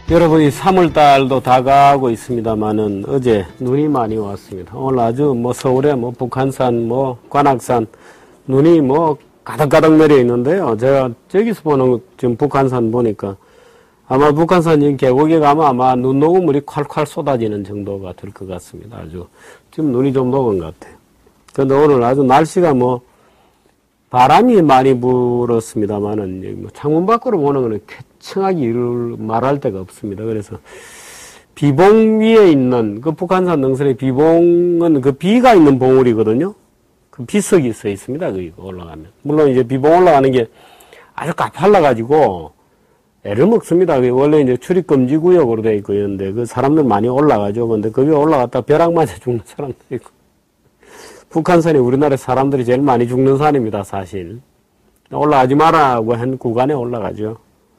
여러분이 3월달도 다가오고 있습니다만은 어제 눈이 많이 왔습니다. 오늘 아주 서울에 북한산, 관악산 눈이 가득가득 내려 있는데요. 제가 저기서 보는 지금 북한산 보니까 아마 북한산 계곡에 가면 아마 눈 녹은 물이 콸콸 쏟아지는 정도가 될 것 같습니다. 아주 지금 눈이 좀 녹은 것 같아요. 그런데 오늘 아주 날씨가 바람이 많이 불었습니다만은 창문 밖으로 보는 거는 쾌청하게 이를 말할 데가 없습니다. 그래서 비봉 위에 있는 그 북한산 능선의 비봉은 그 비가 있는 봉우리거든요. 그 비석이 써 있습니다. 거기 올라가면. 물론 이제 비봉 올라가는 게 아주 가팔라가지고 애를 먹습니다. 원래 이제 출입금지 구역으로 되어 있고 이런데 그 사람들 많이 올라가죠. 근데 거기 올라갔다 벼락 맞아 죽는 사람도 있고. 북한산이 우리나라 사람들이 제일 많이 죽는 산입니다, 사실. 올라가지 마라고 한 구간에 올라가죠.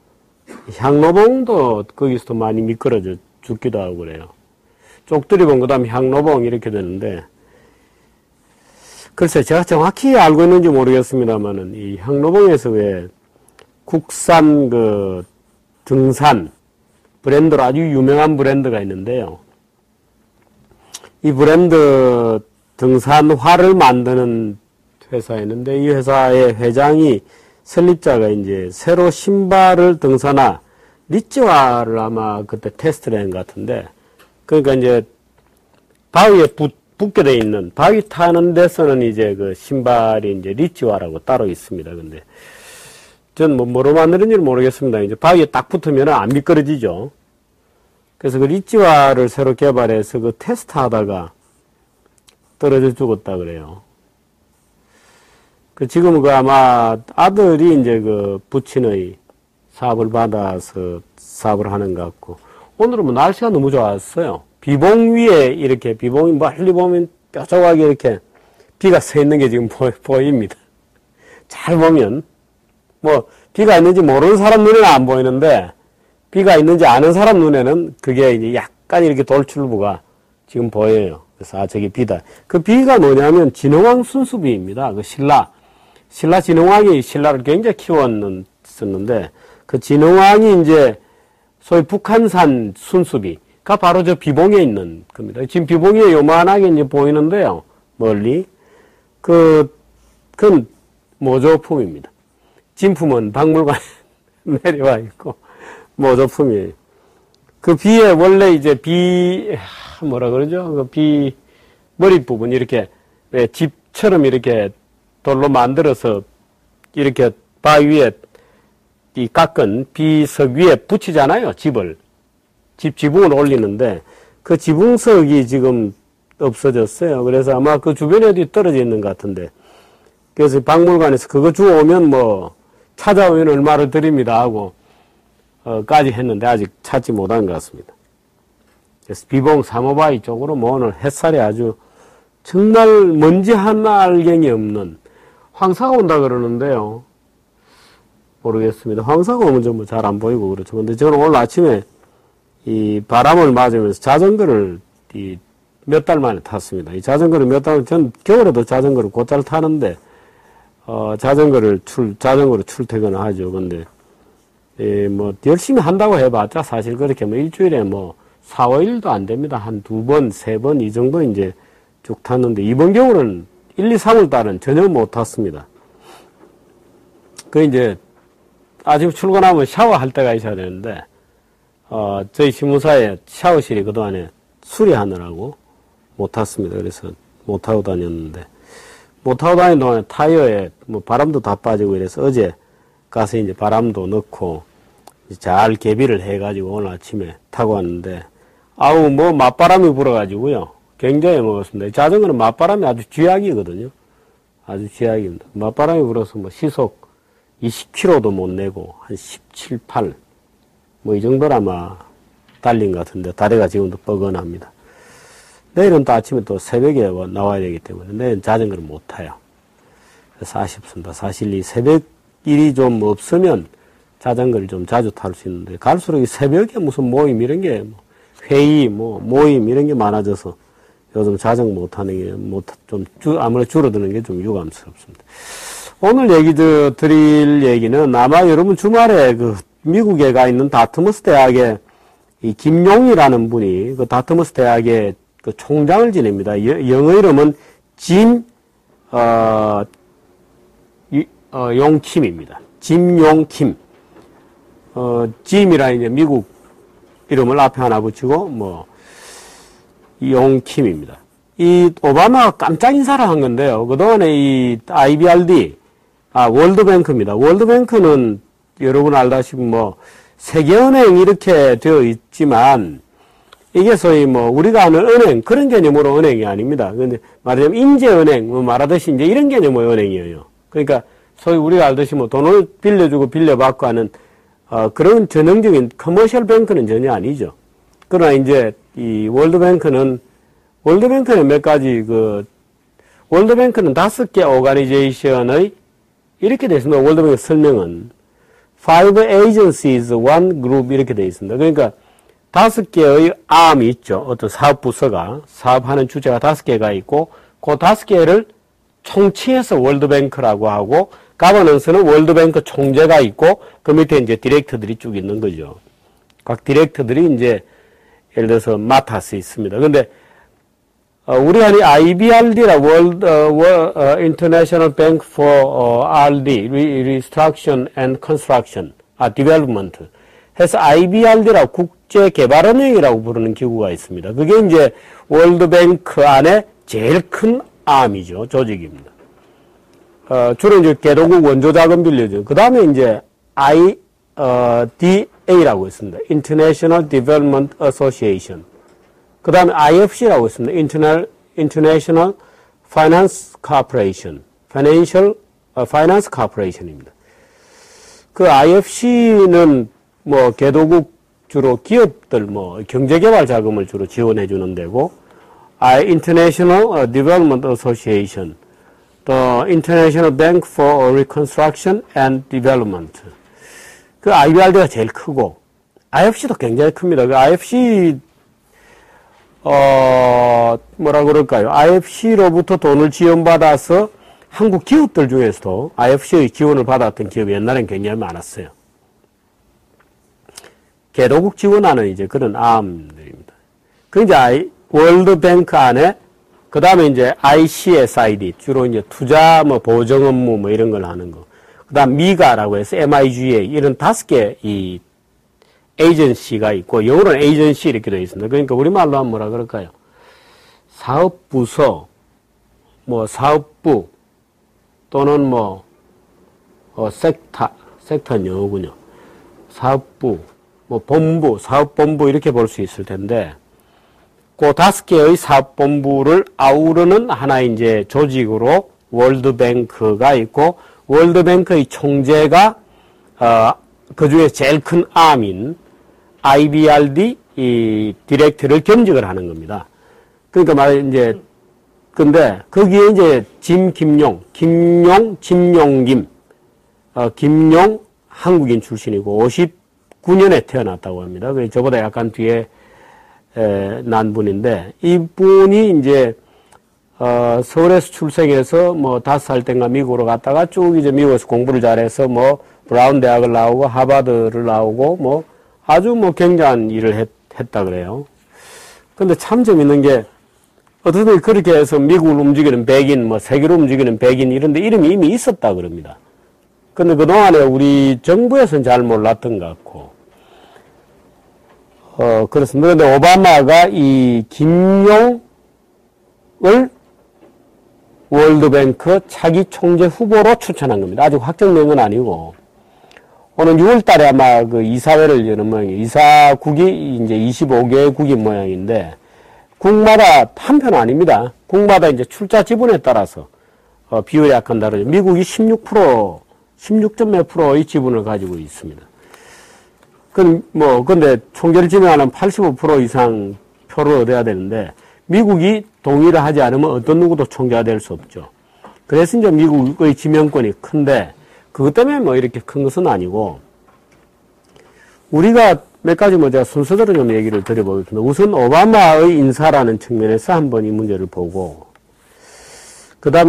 향로봉도 거기서도 많이 미끄러져 죽기도 하고 그래요. 쪽두리봉, 그 다음에 향로봉 이렇게 되는데, 글쎄, 제가 정확히 알고 있는지 모르겠습니다만은, 이 향로봉에서 왜 국산 등산 브랜드로 아주 유명한 브랜드가 있는데요. 이 브랜드 등산화를 만드는 회사였는데 이 회사의 회장이 설립자가 이제 새로 신발을 등산화 리치화를 아마 그때 테스트를 한 것 같은데 그러니까 이제 바위에 붙게 돼 있는 바위 타는 데서는 이제 그 신발이 이제 리치화라고 따로 있습니다. 근데 전 뭐로 만드는지는 모르겠습니다. 이제 바위에 딱 붙으면 안 미끄러지죠. 그래서 그 리치화를 새로 개발해서 그 테스트 하다가 떨어져 죽었다 그래요. 지금 아마 아들이 이제 부친의 사업을 받아서 사업을 하는 것 같고, 오늘은 날씨가 너무 좋았어요. 비봉 위에 이렇게 비봉이 멀리 보면 뾰족하게 이렇게 비가 서 있는 게 지금 보입니다. 잘 보면, 비가 있는지 모르는 사람 눈에는 안 보이는데, 비가 있는지 아는 사람 눈에는 그게 이제 약간 이렇게 돌출부가 지금 보여요. 그래서 저기 비다. 그 비가 뭐냐면 진흥왕 순수비입니다. 신라 진흥왕이 신라를 굉장히 키웠었는데 그 진흥왕이 이제 소위 북한산 순수비가 바로 저 비봉에 있는 겁니다. 지금 비봉이 요만하게 이제 보이는데요. 멀리 그건 모조품입니다. 진품은 박물관에 내려와 있고 모조품이에요. 그 비에 원래 이제 뭐라 그러죠? 머리 부분, 이렇게, 왜 집처럼 이렇게 돌로 만들어서 이렇게 바위 위에 이 깎은 비석 위에 붙이잖아요, 집을. 지붕을 올리는데, 그 지붕석이 지금 없어졌어요. 그래서 아마 그 주변에 어디 떨어져 있는 것 같은데. 그래서 박물관에서 그거 주워오면 찾아오면 얼마를 드립니다 하고, 까지 했는데 아직 찾지 못한 것 같습니다. 그래서 비봉 사모바위 쪽으로 오늘 햇살이 아주 정말 먼지 하나 알갱이 없는 황사가 온다 그러는데요. 모르겠습니다. 황사가 오면 좀 잘 안 보이고 그렇죠. 근데 저는 오늘 아침에 이 바람을 맞으면서 자전거를 몇 달 만에 탔습니다. 이 자전거를 전 겨울에도 자전거를 곧잘 타는데, 자전거로 출퇴근을 하죠. 근데, 열심히 한다고 해봤자 사실 그렇게 일주일에 4, 5일도 안 됩니다. 한 2번, 3번 이 정도 이제 쭉 탔는데, 이번 겨울은 1, 2, 3월 달은 전혀 못 탔습니다. 이제 아침 출근하면 샤워할 때가 있어야 되는데, 저희 신문사에 샤워실이 그동안에 수리하느라고 못 탔습니다. 그래서 못 타고 다녔는데, 못 타고 다니는 동안에 타이어에 바람도 다 빠지고 이래서 어제 가서 이제 바람도 넣고 잘 개비를 해가지고 오늘 아침에 타고 왔는데, 맞바람이 불어가지고요. 굉장히 먹었습니다. 자전거는 맞바람이 아주 쥐약이거든요. 아주 쥐약입니다. 맞바람이 불어서 시속 20km도 못 내고, 한 17, 8, 이 정도로 아마 달린 것 같은데, 다리가 지금도 뻐근합니다. 내일은 또 아침에 또 새벽에 나와야 되기 때문에, 내일은 자전거를 못 타요. 그래서 아쉽습니다. 사실 이 새벽 일이 좀 없으면 자전거를 좀 자주 탈 수 있는데, 갈수록 이 새벽에 무슨 모임 이런 게, 회의, 모임 이런 게 많아져서 요즘 자전거 못 타는 게, 아무래도 줄어드는 게 좀 유감스럽습니다. 오늘 드릴 얘기는 아마 여러분 주말에 미국에 가 있는 다트머스 대학에 이 김용이라는 분이 그 다트머스 대학의 그 총장을 지냅니다. 영어 이름은 용킴입니다. 짐용킴. 짐이라 이제 미국 이름을 앞에 하나 붙이고, 용킴입니다. 이 오바마가 깜짝 인사를 한 건데요. 그동안에 이 IBRD, 월드뱅크입니다. 월드뱅크는 여러분 알다시피 세계은행 이렇게 되어 있지만, 이게 소위 우리가 아는 은행, 그런 개념으로 은행이 아닙니다. 근데 말하자면 인재은행, 말하듯이 이제 이런 개념의 은행이에요. 그러니까 소위 우리가 알듯이 돈을 빌려주고 빌려받고 하는, 그런 전형적인 커머셜 뱅크는 전혀 아니죠. 그러나 이제 이 월드뱅크는 몇 가지 월드뱅크는 5개 오가니제이션의 이렇게 되어 있습니다. 월드뱅크 설명은 5 agencies, 1 group 이렇게 되어 있습니다. 그러니까 5개의 암이 있죠. 어떤 사업 부서가, 사업하는 주체가 5개가 있고, 그 5개를 총칭해서 월드뱅크라고 하고, 가버넌스는 월드뱅크 총재가 있고, 그 밑에 이제 디렉터들이 쭉 있는 거죠. 각 디렉터들이 이제, 예를 들어서 맡아서 있습니다. 근데, 우리가 이 IBRD라, International Bank for RD, Reconstruction and Construction, Development. 해서 IBRD라 국제개발은행이라고 부르는 기구가 있습니다. 그게 이제 월드뱅크 안에 제일 큰 암이죠. 조직입니다. 주로 이제 개도국 원조자금 빌려주는. 그 다음에 이제 IDA라고 있습니다. International Development Association. 그 다음에 IFC라고 있습니다. International Finance Corporation. Finance Corporation입니다. 그 IFC는 개도국 주로 기업들 경제개발 자금을 주로 지원해 주는 데고, International Development Association, 또 International Bank for Reconstruction and Development. 그 IBRD가 제일 크고, IFC도 굉장히 큽니다. 그 IFC, IFC로부터 돈을 지원받아서 한국 기업들 중에서도 IFC의 지원을 받았던 기업이 옛날엔 굉장히 많았어요. 개도국 지원하는 이제 그런 암들입니다. 그 이제 월드뱅크 안에, 그 다음에 이제 ICSID, 주로 이제 투자 보정 업무 이런 걸 하는 거. 그 다음 미가라고 해서 MIGA, 이런 5개 이 에이전시가 있고, 영어로는 에이전시 이렇게 되어 있습니다. 그러니까 우리말로 하면 뭐라 그럴까요? 사업부서, 사업부, 또는 섹터는 영어군요. 사업부, 본부, 사업본부 이렇게 볼 수 있을 텐데, 그 5개의 사업본부를 아우르는 하나의 이제 조직으로 월드뱅크가 있고, 월드뱅크의 총재가, 그 중에 제일 큰 암인 IBRD 이 디렉터를 겸직을 하는 겁니다. 그러니까 이제, 근데 거기에 이제 김용, 김용 한국인 출신이고 59년에 태어났다고 합니다. 그래서 저보다 약간 뒤에 난 분인데, 이분이 이제 서울에서 출생해서 5살 때인가 미국으로 갔다가 쭉 이제 미국에서 공부를 잘해서 브라운 대학을 나오고 하버드를 나오고 아주 굉장한 일을 했다 그래요. 근데 참 재밌는 게, 어떻든 그렇게 해서 미국을 움직이는 백인, 세계를 움직이는 백인 이런데 이름이 이미 있었다 그럽니다. 근데 그동안에 우리 정부에서는 잘 몰랐던 것 같고, 그렇습니다. 근데 오바마가 이 김용을 월드뱅크 차기 총재 후보로 추천한 겁니다. 아직 확정된 건 아니고, 오늘 6월 달에 아마 그 이사회를 여는 모양이에요. 이사국이 이제 25개국인 모양인데, 국마다 한 편 아닙니다. 국마다 이제 출자 지분에 따라서, 비율이 약간 다르죠. 미국이 16점 몇 프로의 지분을 가지고 있습니다. 근데 총재를 지명하는 85% 이상 표를 얻어야 되는데, 미국이 동의를 하지 않으면 어떤 누구도 총재가 될 수 없죠. 그래서 이제 미국의 지명권이 큰데, 그것 때문에 이렇게 큰 것은 아니고, 우리가 몇 가지 제가 순서대로 좀 얘기를 드려보겠습니다. 우선 오바마의 인사라는 측면에서 한번 이 문제를 보고, 그 다음에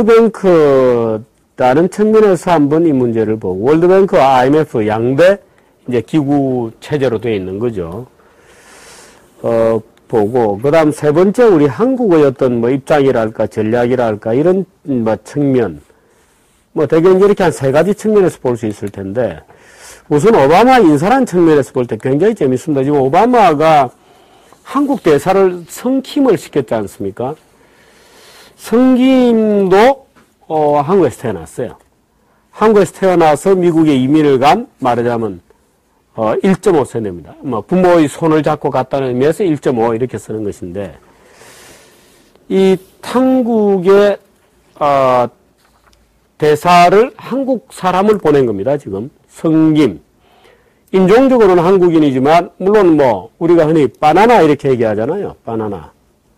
월드뱅크라는 측면에서 한번 이 문제를 보고, 월드뱅크와 IMF 양대 이제 기구 체제로 되어 있는 거죠. 보고, 그 다음 세 번째 우리 한국의 어떤 뭐 입장이랄까, 전략이랄까, 이런 뭐 측면, 뭐 대개 이렇게 한 세 가지 측면에서 볼 수 있을 텐데, 우선 오바마 인사란 측면에서 볼 때 굉장히 재밌습니다. 지금 오바마가 한국 대사를 성킴을 시켰지 않습니까? 성김도 한국에서 태어났어요. 한국에서 태어나서 미국에 이민을 간, 말하자면 1.5세대입니다. 뭐 부모의 손을 잡고 갔다는 의미에서 1.5 이렇게 쓰는 것인데, 이 한국의 대사를 한국 사람을 보낸 겁니다. 지금 성김. 인종적으로는 한국인이지만 물론 뭐 우리가 흔히 바나나 이렇게 얘기하잖아요. 바나나.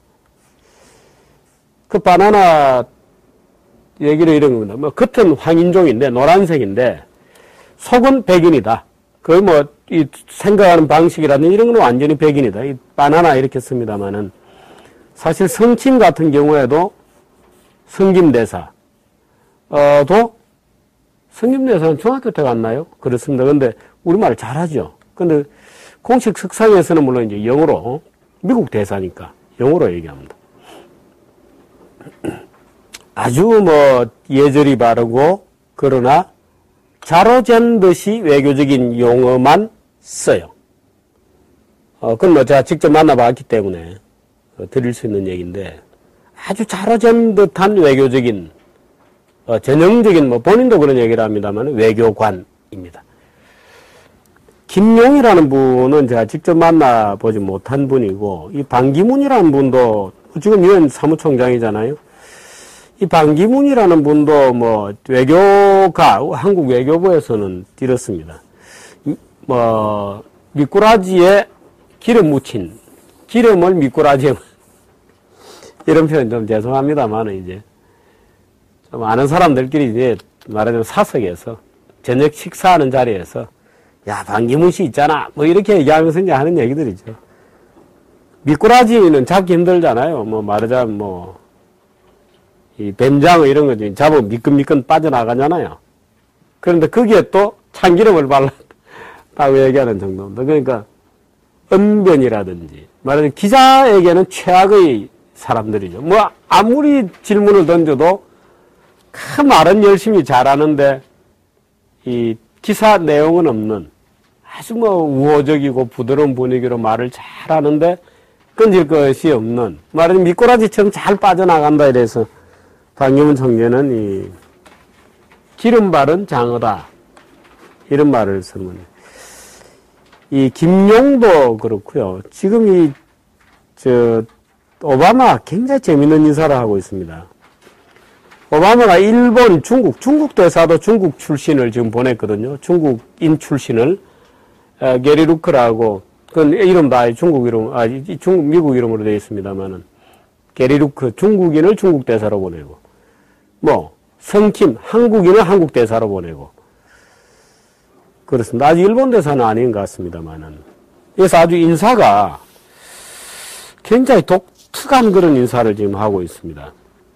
그 바나나 얘기를 이런 겁니다. 뭐 겉은 황인종인데 노란색인데 속은 백인이다. 거의 뭐 이 생각하는 방식이라든지 이런 건 완전히 백인이다. 이 바나나 이렇게 씁니다만은 사실 성킴 같은 경우에도 성김 대사 도 성김 대사는 중학교 때 갔나요? 그렇습니다. 근데 우리말을 잘하죠. 근데 공식 석상에서는 물론 이제 영어로 미국 대사니까 영어로 얘기합니다. 아주 뭐 예절이 바르고 그러나 자로잰 듯이 외교적인 용어만 써요. 그건 뭐 제가 직접 만나봤기 때문에 드릴 수 있는 얘기인데 아주 자로잰 듯한 외교적인 전형적인 뭐 본인도 그런 얘기를 합니다만 외교관입니다. 김용이라는 분은 제가 직접 만나보지 못한 분이고 이 반기문이라는 분도 지금 유엔 사무총장이잖아요. 이 반기문이라는 분도 뭐 외교가 한국 외교부에서는 이렇습니다. 뭐 미꾸라지에 기름 묻힌 기름을 미꾸라지에 이런 표현 좀 죄송합니다만 이제 좀 아는 사람들끼리 이제 말하자면 사석에서 저녁 식사하는 자리에서 야 반기문 씨 있잖아 뭐 이렇게 얘기하면서 이제 하는 얘기들이죠. 미꾸라지는 잡기 힘들잖아요. 뭐 말하자면 뭐 이 뱀장어 이런 거 잡으면 미끈미끈 빠져나가잖아요. 그런데 거기에 또 참기름을 발랐다고 얘기하는 정도입니다. 그러니까 언변이라든지 말하자면 기자에게는 최악의 사람들이죠. 뭐 아무리 질문을 던져도 그 말은 열심히 잘하는데 이 기사 내용은 없는 아주 뭐 우호적이고 부드러운 분위기로 말을 잘하는데 끈질 것이 없는 말하자면 미꾸라지처럼 잘 빠져나간다 이래서 반기문 총재는 이 기름 바른 장어다 이런 말을 쓰는 거예요. 이 김용도 그렇고요. 지금 오바마 굉장히 재밌는 인사를 하고 있습니다. 오바마가 일본, 중국 대사도 중국 출신을 지금 보냈거든요. 중국인 출신을 게리 루크라고 그건 이름도 아예 중국 이름, 미국 이름으로 되어 있습니다만은 게리 루크 중국인을 중국 대사로 보내고 뭐 성킴 한국인을 한국 대사로 보내고 그렇습니다. 아직 일본 대사는 아닌 것 같습니다만은 그래서 아주 인사가 굉장히 독특한 그런 인사를 지금 하고 있습니다.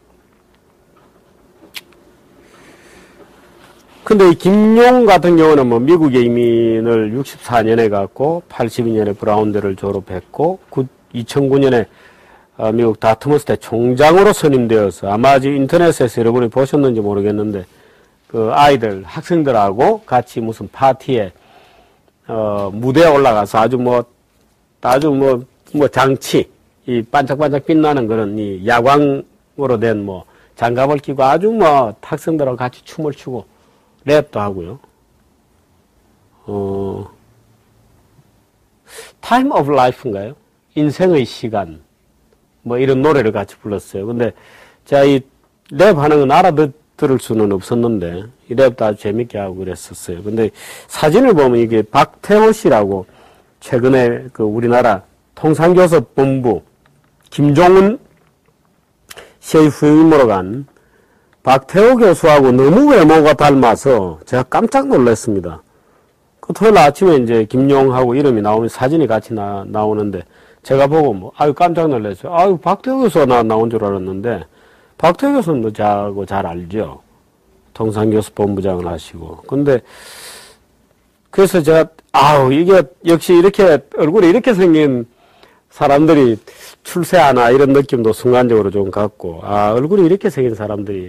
근데 이 김용 같은 경우는 뭐 미국에 이민을 64년에 갔고 82년에 브라운대를 졸업했고 2009년에 미국 다트머스대 총장으로 선임되어서 아마 지금 인터넷에서 여러분이 보셨는지 모르겠는데 그 아이들 학생들하고 같이 무슨 파티에 무대에 올라가서 아주 뭐 장치 이 반짝반짝 빛나는 그런 이 야광으로 된 뭐 장갑을 끼고 아주 뭐 학생들하고 같이 춤을 추고 랩도 하고요. Time of Life인가요? 인생의 시간. 뭐 이런 노래를 같이 불렀어요. 근데 제가 이 랩하는 건 알아들을 수는 없었는데 이 랩도 아주 재밌게 하고 그랬었어요. 근데 사진을 보면 이게 박태호 씨라고 최근에 그 우리나라 통상교섭본부 김종은 씨의 후임으로 간 박태호 교수하고 너무 외모가 닮아서 제가 깜짝 놀랐습니다. 그 토요일 아침에 이제 김용하고 이름이 나오면 사진이 같이 나오는데 제가 보고 뭐, 아유, 깜짝 놀랐어요. 아유, 박태호 교수가 나온 줄 알았는데, 박태호 교수는 뭐 저하고 잘 알죠. 통상교섭본부장을 하시고. 근데, 그래서 제가, 아우, 이게 역시 이렇게, 얼굴이 이렇게 생긴 사람들이 출세하나 이런 느낌도 순간적으로 좀 갖고, 아, 얼굴이 이렇게 생긴 사람들이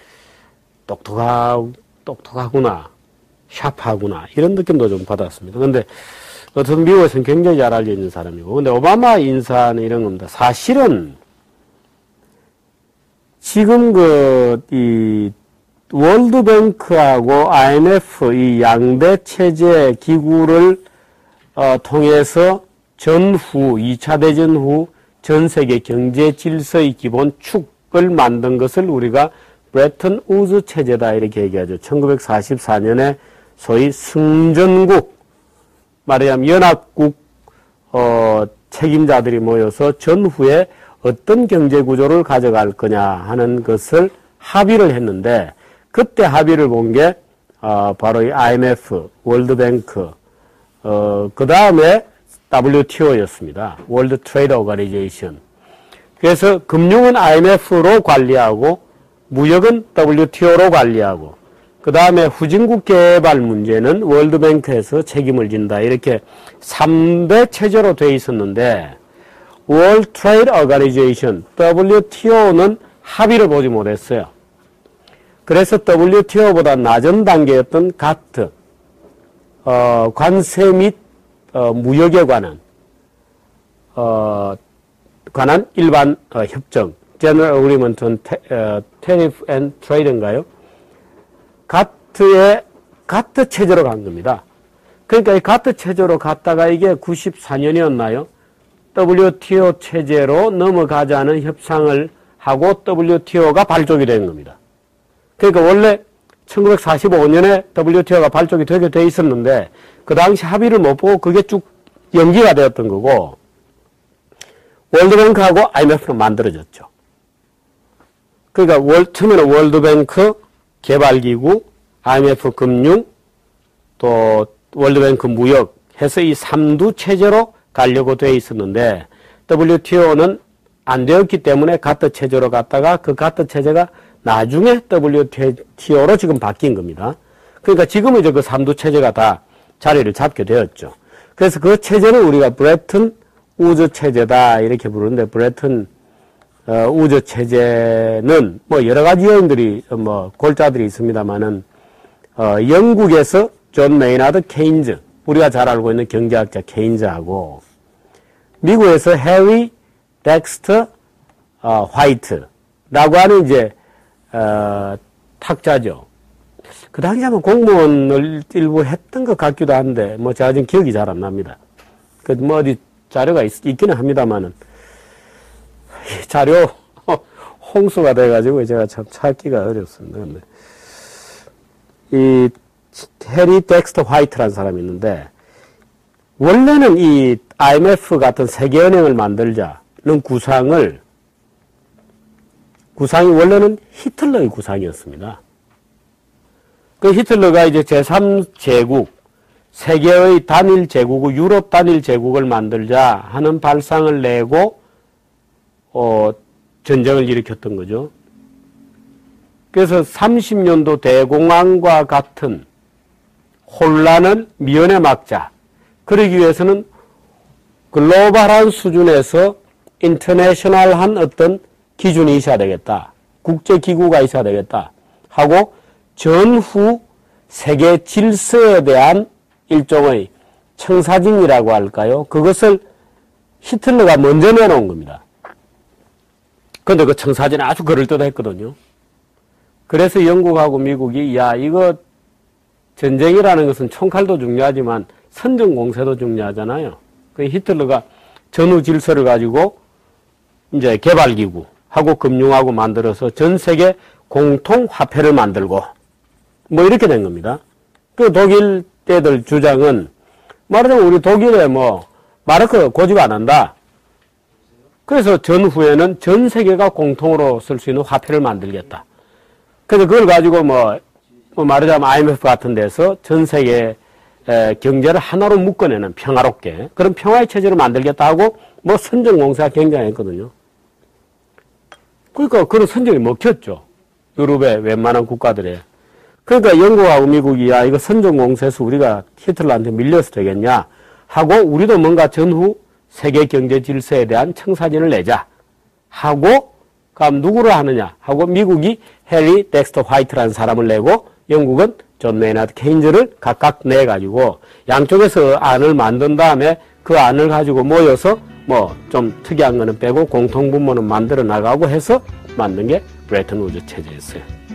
똑똑하구나, 샤프하구나, 이런 느낌도 좀 받았습니다. 근데, 어떤 미국에서는 굉장히 잘 알려진 사람이고, 근데 오바마 인사는 이런 겁니다. 사실은, 지금 월드뱅크하고 IMF 이 양대 체제 기구를 통해서 전후 2차 대전 후 전 세계 경제 질서의 기본 축을 만든 것을 우리가 브레튼 우즈 체제다 이렇게 얘기하죠. 1944년에 소위 승전국 말하자면 연합국 책임자들이 모여서 전후에 어떤 경제 구조를 가져갈 거냐 하는 것을 합의를 했는데 그때 합의를 본 게 바로 이 IMF, 월드뱅크, 그 다음에 WTO였습니다. 월드 트레이드 오거니제이션. 그래서 금융은 IMF로 관리하고 무역은 WTO로 관리하고 그 다음에 후진국 개발 문제는 월드뱅크에서 책임을 진다. 이렇게 3대 체제로 돼 있었는데 월드 트레이드 오거니제이션, WTO는 합의를 보지 못했어요. 그래서 WTO보다 낮은 단계였던 가트, 관세 및 무역에 관한 일반 협정, General Agreement on Tariff and Trade인가요? 가트 체제로 간 겁니다. 그러니까 이 가트 체제로 갔다가 이게 94년이었나요? WTO 체제로 넘어가자는 협상을 하고 WTO가 발족이 된 겁니다. 그러니까 원래 1945년에 WTO가 발족이 되게 돼 있었는데 그 당시 합의를 못 보고 그게 쭉 연기가 되었던 거고 월드뱅크하고 IMF로 만들어졌죠. 그러니까 처음에는 월드뱅크 개발기구, IMF 금융, 또 월드뱅크 무역 해서 이 3두 체제로 가려고 돼 있었는데 WTO는 안 되었기 때문에 가트 체제로 갔다가 그 가트 체제가 나중에 WTO로 지금 바뀐 겁니다. 그러니까 지금은 이제 그 3두 체제가 다 자리를 잡게 되었죠. 그래서 그 체제는 우리가 브레튼 우즈 체제다 이렇게 부르는데 브레튼 우즈 체제는 뭐 여러 가지 요인들이 골자들이 있습니다만은 영국에서 존 메이나드 케인즈 우리가 잘 알고 있는 경제학자 케인즈하고 미국에서 해리 덱스터 화이트라고 하는 이제 탁자죠. 그 당시에 아마 공무원을 일부 했던 것 같기도 한데 뭐 제가 지금 기억이 잘 안 납니다. 그 뭐 어디 자료가 있기는 합니다만은 자료 홍수가 돼가지고 제가 참 찾기가 어렵습니다. 근데 이 해리 덱스터 화이트라는 사람이 있는데 원래는 이 IMF 같은 세계은행을 만들자는 구상이 원래는 히틀러의 구상이었습니다. 그 히틀러가 이제 제3제국, 세계의 단일 제국, 유럽 단일 제국을 만들자 하는 발상을 내고, 전쟁을 일으켰던 거죠. 그래서 30년도 대공황과 같은 혼란을 미연에 막자. 그러기 위해서는 글로벌한 수준에서 인터내셔널한 어떤 기준이 있어야 되겠다. 국제기구가 있어야 되겠다. 하고 전후 세계 질서에 대한 일종의 청사진이라고 할까요? 그것을 히틀러가 먼저 내놓은 겁니다. 그런데 그 청사진은 아주 그럴듯했거든요. 그래서 영국하고 미국이 야 이거 전쟁이라는 것은 총칼도 중요하지만 선전공세도 중요하잖아요. 그 히틀러가 전후 질서를 가지고 이제 개발기구 하고 금융하고 만들어서 전 세계 공통 화폐를 만들고 뭐 이렇게 된 겁니다. 그 독일 때들 주장은 말하자면 우리 독일에 뭐 마르크 고집 안 한다. 그래서 전후에는 전 세계가 공통으로 쓸 수 있는 화폐를 만들겠다. 그래서 그걸 가지고 뭐 말하자면 IMF 같은 데서 전 세계 경제를 하나로 묶어내는 평화롭게 그런 평화의 체제를 만들겠다 하고 뭐 선전공세가 굉장했거든요. 그러니까 그런 선전이 먹혔죠. 유럽의 웬만한 국가들에. 그러니까 영국하고 미국이 야 이거 선전공세에서 우리가 히틀러한테 밀려서 되겠냐 하고 우리도 뭔가 전후 세계 경제 질서에 대한 청사진을 내자 하고, 그럼 누구를 하느냐 하고 미국이 해리 덱스터 화이트라는 사람을 내고 영국은 존 메이나드 케인즈를 각각 내가지고 양쪽에서 안을 만든 다음에 그 안을 가지고 모여서 뭐 좀 특이한 거는 빼고 공통분모는 만들어 나가고 해서 만든 게 브레튼 우즈 체제였어요.